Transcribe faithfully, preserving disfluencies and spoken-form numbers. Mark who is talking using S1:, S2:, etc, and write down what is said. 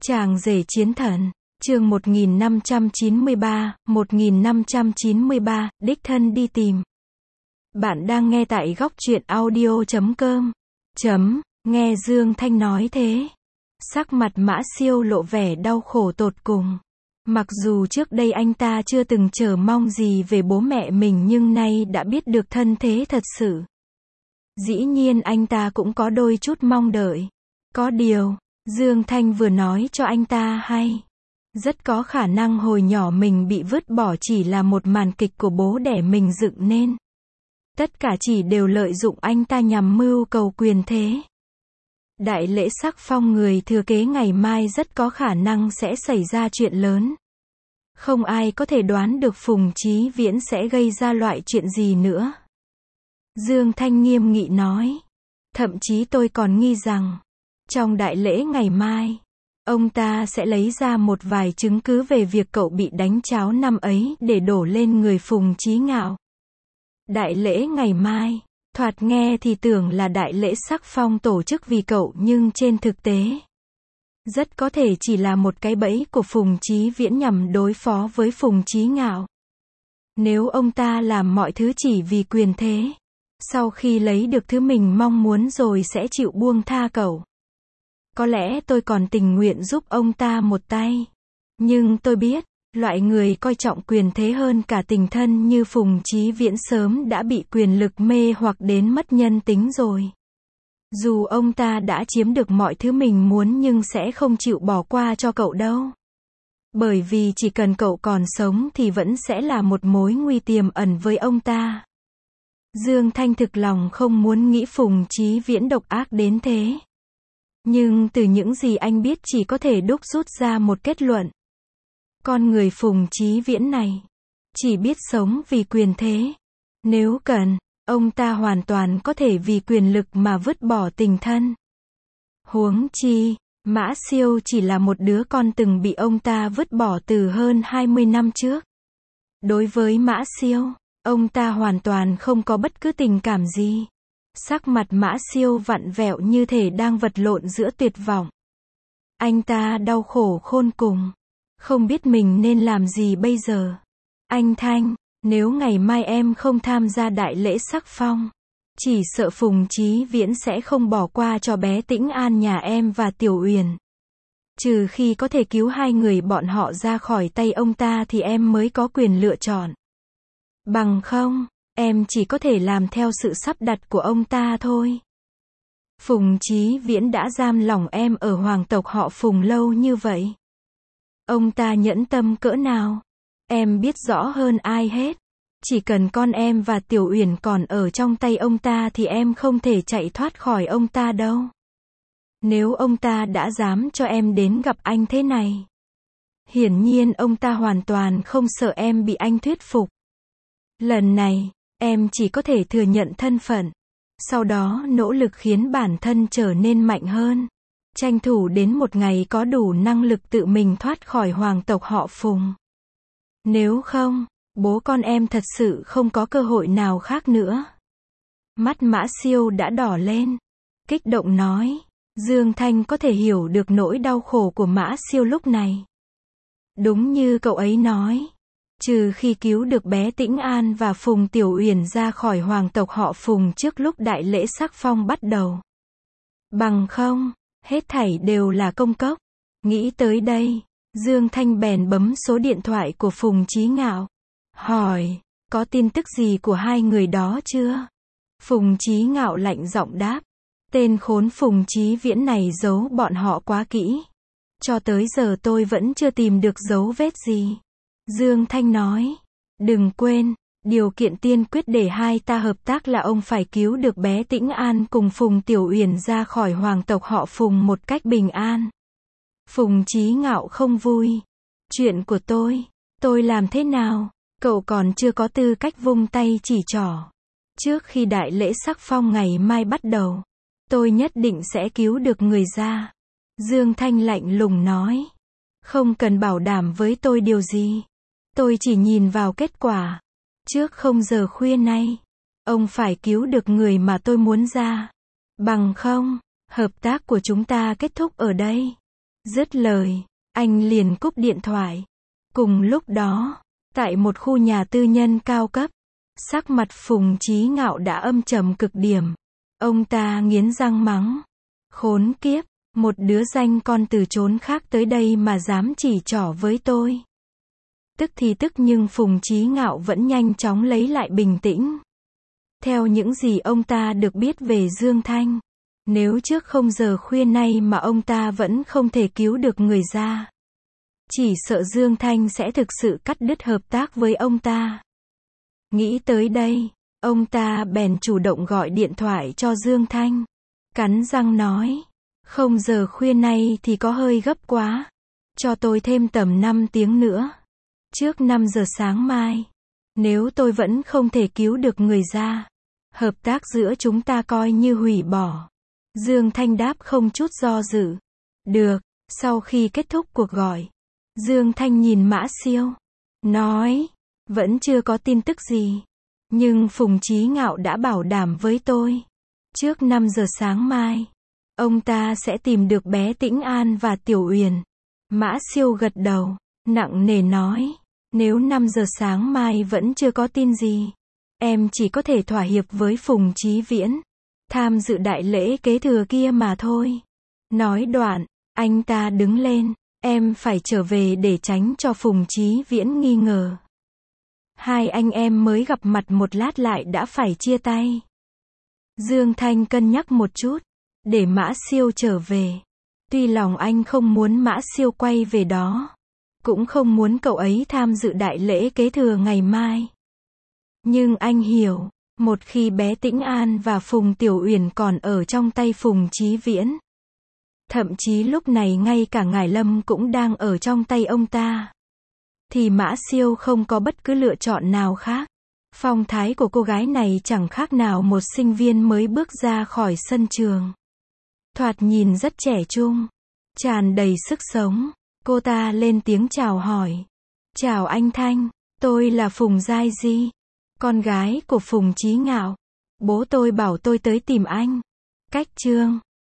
S1: Chàng rể chiến thần, chương một nghìn năm trăm chín mươi ba, một nghìn năm trăm chín mươi ba, đích thân đi tìm. Bạn đang nghe tại góc truyện audio chấm com. Chấm, nghe Dương Thanh nói thế. Sắc mặt Mã Siêu lộ vẻ đau khổ tột cùng. Mặc dù trước đây anh ta chưa từng chờ mong gì về bố mẹ mình nhưng nay đã biết được thân thế thật sự. Dĩ nhiên anh ta cũng có đôi chút mong đợi. Có điều, Dương Thanh vừa nói cho anh ta hay. Rất có khả năng hồi nhỏ mình bị vứt bỏ chỉ là một màn kịch của bố đẻ mình dựng nên. Tất cả chỉ đều lợi dụng anh ta nhằm mưu cầu quyền thế. Đại lễ sắc phong người thừa kế ngày mai rất có khả năng sẽ xảy ra chuyện lớn. Không ai có thể đoán được Phùng Chí Viễn sẽ gây ra loại chuyện gì nữa. Dương Thanh nghiêm nghị nói. Thậm chí tôi còn nghi rằng, trong đại lễ ngày mai, ông ta sẽ lấy ra một vài chứng cứ về việc cậu bị đánh cháo năm ấy để đổ lên người Phùng Chí Ngạo. Đại lễ ngày mai, thoạt nghe thì tưởng là đại lễ sắc phong tổ chức vì cậu nhưng trên thực tế, rất có thể chỉ là một cái bẫy của Phùng Chí Viễn nhằm đối phó với Phùng Chí Ngạo. Nếu ông ta làm mọi thứ chỉ vì quyền thế, sau khi lấy được thứ mình mong muốn rồi sẽ chịu buông tha cậu. Có lẽ tôi còn tình nguyện giúp ông ta một tay. Nhưng tôi biết, loại người coi trọng quyền thế hơn cả tình thân như Phùng Chí Viễn sớm đã bị quyền lực mê hoặc đến mất nhân tính rồi. Dù ông ta đã chiếm được mọi thứ mình muốn nhưng sẽ không chịu bỏ qua cho cậu đâu. Bởi vì chỉ cần cậu còn sống thì vẫn sẽ là một mối nguy tiềm ẩn với ông ta. Dương Thanh thực lòng không muốn nghĩ Phùng Chí Viễn độc ác đến thế. Nhưng từ những gì anh biết chỉ có thể đúc rút ra một kết luận. Con người Phùng Chí Viễn này, chỉ biết sống vì quyền thế. Nếu cần, ông ta hoàn toàn có thể vì quyền lực mà vứt bỏ tình thân. Huống chi, Mã Siêu chỉ là một đứa con từng bị ông ta vứt bỏ từ hơn hai mươi năm trước. Đối với Mã Siêu, ông ta hoàn toàn không có bất cứ tình cảm gì. Sắc mặt Mã Siêu vặn vẹo như thể đang vật lộn giữa tuyệt vọng. Anh ta đau khổ khôn cùng. Không biết mình nên làm gì bây giờ. Anh Thanh, nếu ngày mai em không tham gia đại lễ sắc phong, chỉ sợ Phùng Chí Viễn sẽ không bỏ qua cho bé Tĩnh An nhà em và Tiểu Uyển. Trừ khi có thể cứu hai người bọn họ ra khỏi tay ông ta thì em mới có quyền lựa chọn. Bằng không, em chỉ có thể làm theo sự sắp đặt của ông ta thôi. Phùng Chí Viễn đã giam lỏng em ở hoàng tộc họ Phùng lâu như vậy. Ông ta nhẫn tâm cỡ nào? Em biết rõ hơn ai hết. Chỉ cần con em và Tiểu Uyển còn ở trong tay ông ta thì em không thể chạy thoát khỏi ông ta đâu. Nếu ông ta đã dám cho em đến gặp anh thế này, hiển nhiên ông ta hoàn toàn không sợ em bị anh thuyết phục. Lần này, em chỉ có thể thừa nhận thân phận, sau đó nỗ lực khiến bản thân trở nên mạnh hơn, tranh thủ đến một ngày có đủ năng lực tự mình thoát khỏi hoàng tộc họ Phùng. Nếu không, bố con em thật sự không có cơ hội nào khác nữa. Mắt Mã Siêu đã đỏ lên, kích động nói. Dương Thanh có thể hiểu được nỗi đau khổ của Mã Siêu lúc này. Đúng như cậu ấy nói, trừ khi cứu được bé Tĩnh An và Phùng Tiểu Uyển ra khỏi hoàng tộc họ Phùng trước lúc đại lễ sắc phong bắt đầu. Bằng không, hết thảy đều là công cốc. Nghĩ tới đây, Dương Thanh bèn bấm số điện thoại của Phùng Chí Ngạo. Hỏi, có tin tức gì của hai người đó chưa? Phùng Chí Ngạo lạnh giọng đáp. Tên khốn Phùng Chí Viễn này giấu bọn họ quá kỹ. Cho tới giờ tôi vẫn chưa tìm được dấu vết gì. Dương Thanh nói. Đừng quên, điều kiện tiên quyết để hai ta hợp tác là ông phải cứu được bé Tĩnh An cùng Phùng Tiểu Uyển ra khỏi hoàng tộc họ Phùng một cách bình an. Phùng Chí Ngạo không vui. Chuyện của tôi, tôi làm thế nào? Cậu còn chưa có tư cách vung tay chỉ trỏ. Trước khi đại lễ sắc phong ngày mai bắt đầu, tôi nhất định sẽ cứu được người ra. Dương Thanh lạnh lùng nói. Không cần bảo đảm với tôi điều gì. Tôi chỉ nhìn vào kết quả. Trước không giờ khuya nay, ông phải cứu được người mà tôi muốn ra. Bằng không, hợp tác của chúng ta kết thúc ở đây. Dứt lời, anh liền cúp điện thoại. Cùng lúc đó, tại một khu nhà tư nhân cao cấp, sắc mặt Phùng Chí Ngạo đã âm trầm cực điểm. Ông ta nghiến răng mắng. Khốn kiếp, một đứa danh con từ chốn khác tới đây mà dám chỉ trỏ với tôi. Tức thì tức nhưng Phùng Chí Ngạo vẫn nhanh chóng lấy lại bình tĩnh. Theo những gì ông ta được biết về Dương Thanh, nếu trước không giờ khuya nay mà ông ta vẫn không thể cứu được người ra, chỉ sợ Dương Thanh sẽ thực sự cắt đứt hợp tác với ông ta. Nghĩ tới đây, ông ta bèn chủ động gọi điện thoại cho Dương Thanh. Cắn răng nói, không giờ khuya nay thì có hơi gấp quá. Cho tôi thêm tầm năm tiếng nữa. Trước năm giờ sáng mai, nếu tôi vẫn không thể cứu được người ra, hợp tác giữa chúng ta coi như hủy bỏ. Dương Thanh đáp không chút do dự. Được. Sau khi kết thúc cuộc gọi, Dương Thanh nhìn Mã Siêu, nói, vẫn chưa có tin tức gì. Nhưng Phùng Chí Ngạo đã bảo đảm với tôi, trước năm giờ sáng mai, ông ta sẽ tìm được bé Tĩnh An và Tiểu Uyển. Mã Siêu gật đầu, nặng nề nói, nếu năm giờ sáng mai vẫn chưa có tin gì, em chỉ có thể thỏa hiệp với Phùng Chí Viễn, tham dự đại lễ kế thừa kia mà thôi. Nói đoạn, anh ta đứng lên, em phải trở về để tránh cho Phùng Chí Viễn nghi ngờ. Hai anh em mới gặp mặt một lát lại đã phải chia tay. Dương Thanh cân nhắc một chút, để Mã Siêu trở về. Tuy lòng anh không muốn Mã Siêu quay về đó, cũng không muốn cậu ấy tham dự đại lễ kế thừa ngày mai. Nhưng anh hiểu, một khi bé Tĩnh An và Phùng Tiểu Uyển còn ở trong tay Phùng Chí Viễn, thậm chí lúc này ngay cả Ngải Lâm cũng đang ở trong tay ông ta, thì Mã Siêu không có bất cứ lựa chọn nào khác. Phong thái của cô gái này chẳng khác nào một sinh viên mới bước ra khỏi sân trường. Thoạt nhìn rất trẻ trung, tràn đầy sức sống. Cô ta lên tiếng chào hỏi. Chào anh Thanh, tôi là Phùng Giai Di, con gái của Phùng Chí Ngạo. Bố tôi bảo tôi tới tìm anh. Cách chương